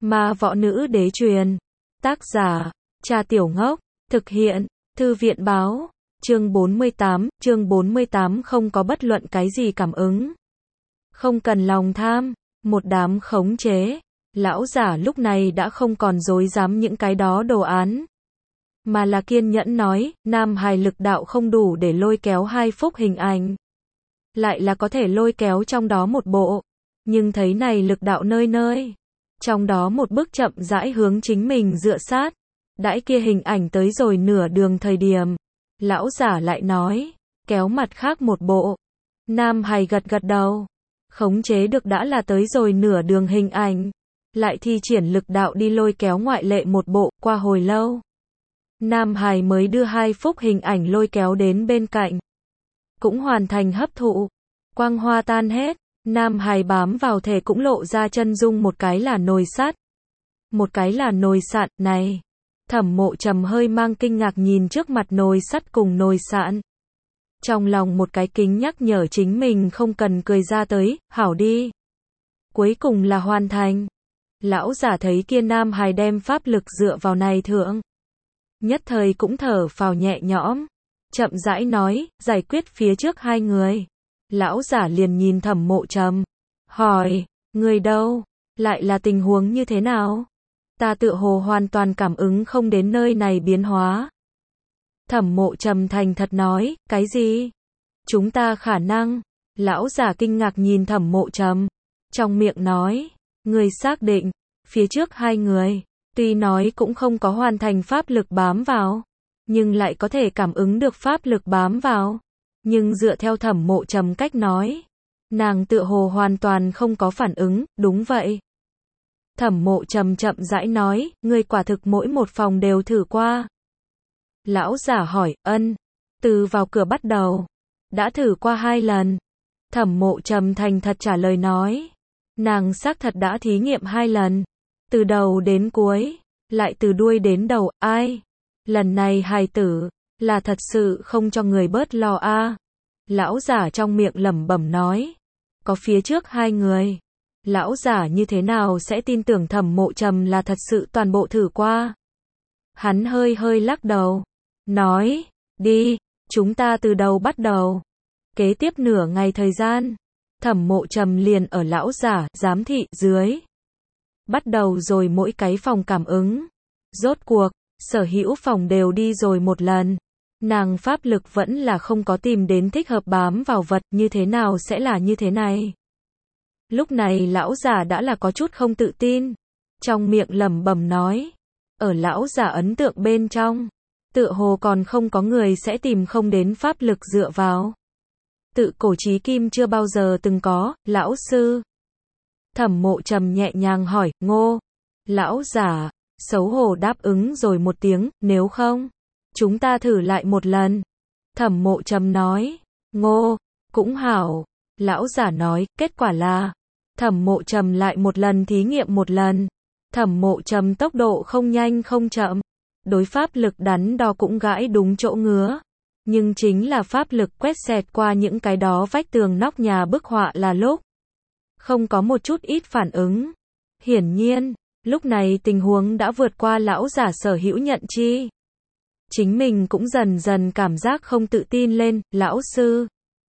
Ma võ nữ đế truyền. Tác giả, Trà Tiểu Ngốc. Thực hiện, Thư viện báo. Chương 48 không có bất luận cái gì cảm ứng. Không cần lòng tham, một đám khống chế. Lão giả lúc này đã không còn dối dám những cái đó đồ án. Mà là kiên nhẫn nói, nam hài lực đạo không đủ để lôi kéo 2 phúc hình ảnh. Lại là có thể lôi kéo trong đó một bộ. Nhưng thấy này lực đạo nơi nơi. Trong đó một bước chậm rãi hướng chính mình dựa sát. Đãi kia hình ảnh tới rồi nửa đường thời điểm. Lão giả lại nói, kéo mặt khác một bộ. Nam hài gật gật đầu. Khống chế được đã là tới rồi nửa đường hình ảnh. Lại thi triển lực đạo đi lôi kéo ngoại lệ một bộ, qua hồi lâu. Nam hài mới đưa 2 phúc hình ảnh lôi kéo đến bên cạnh. Cũng hoàn thành hấp thụ. Quang hoa tan hết. Nam hài bám vào thể cũng lộ ra chân dung, một cái là nồi sắt, một cái là nồi sạn. Này, Thẩm Mộ Trầm hơi mang kinh ngạc nhìn trước mặt nồi sắt cùng nồi sạn. Trong lòng một cái kính nhắc nhở chính mình không cần cười ra tới, hảo đi. Cuối cùng là hoàn thành. Lão giả thấy kia nam hài đem pháp lực dựa vào này thượng. Nhất thời cũng thở phào nhẹ nhõm. Chậm rãi nói, giải quyết phía trước 2 người. Lão giả liền nhìn Thẩm Mộ Trầm. Hỏi, người đâu? Lại là tình huống như thế nào? Ta tựa hồ hoàn toàn cảm ứng không đến nơi này biến hóa. Thẩm Mộ Trầm thành thật nói, cái gì? Chúng ta khả năng. Lão giả kinh ngạc nhìn Thẩm Mộ Trầm. Trong miệng nói, người xác định, phía trước 2 người, tuy nói cũng không có hoàn thành pháp lực bám vào, nhưng lại có thể cảm ứng được pháp lực bám vào. Nhưng dựa theo Thẩm Mộ Trầm cách nói, nàng tựa hồ hoàn toàn không có phản ứng, đúng vậy. Thẩm Mộ Trầm chậm rãi nói, ngươi quả thực mỗi một phòng đều thử qua. Lão giả hỏi, từ vào cửa bắt đầu, đã thử qua 2 lần. Thẩm Mộ Trầm thành thật trả lời nói, nàng xác thật đã thí nghiệm 2 lần, từ đầu đến cuối, lại từ đuôi đến đầu, ai? Lần này hài tử, là thật sự không cho người bớt lo a. Lão giả trong miệng lẩm bẩm nói, có phía trước 2 người. Lão giả như thế nào sẽ tin tưởng Thẩm Mộ Trầm là thật sự toàn bộ thử qua? Hắn hơi hơi lắc đầu, nói, đi, chúng ta từ đầu bắt đầu. Kế tiếp nửa ngày thời gian, Thẩm Mộ Trầm liền ở lão giả, giám thị, dưới. Bắt đầu rồi mỗi cái phòng cảm ứng. Rốt cuộc, sở hữu phòng đều đi rồi một lần. Nàng pháp lực vẫn là không có tìm đến thích hợp bám vào vật, như thế nào sẽ là như thế này? Lúc này lão giả đã là có chút không tự tin. Trong miệng lẩm bẩm nói. Ở lão giả ấn tượng bên trong, tựa hồ còn không có người sẽ tìm không đến pháp lực dựa vào. Tự cổ chí kim chưa bao giờ từng có, lão sư. Thẩm Mộ Trầm nhẹ nhàng hỏi, Ngô. Lão giả, xấu hổ đáp ứng rồi một tiếng, nếu không, chúng ta thử lại một lần. Thẩm Mộ Trầm nói, Ngô, cũng hảo. Lão giả nói, kết quả là, Thẩm Mộ Trầm lại một lần thí nghiệm một lần. Thẩm Mộ Trầm tốc độ không nhanh không chậm. Đối pháp lực đắn đo cũng gãi đúng chỗ ngứa. Nhưng chính là pháp lực quét xẹt qua những cái đó vách tường nóc nhà bức họa là lúc không có một chút ít phản ứng. Hiển nhiên, lúc này tình huống đã vượt qua lão giả sở hữu nhận chi. Chính mình cũng dần dần cảm giác không tự tin lên, lão sư.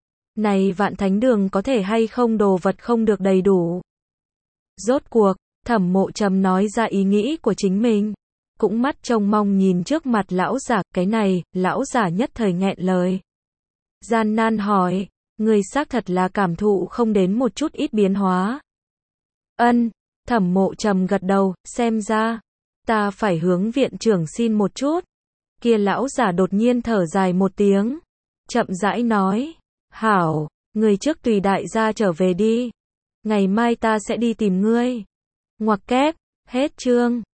Này Vạn Thánh Đường có thể hay không đồ vật không được đầy đủ. Rốt cuộc, Thẩm Mộ Trầm nói ra ý nghĩ của chính mình. Cũng mắt trông mong nhìn trước mặt lão giả, cái này, lão giả nhất thời nghẹn lời. Gian nan hỏi, người xác thật là cảm thụ không đến một chút ít biến hóa. Thẩm Mộ Trầm gật đầu, xem ra, ta phải hướng viện trưởng xin một chút. Kia lão giả đột nhiên thở dài một tiếng. Chậm rãi nói, hảo, người trước tùy đại gia trở về đi. Ngày mai ta sẽ đi tìm ngươi. Ngoặc kép, hết chương.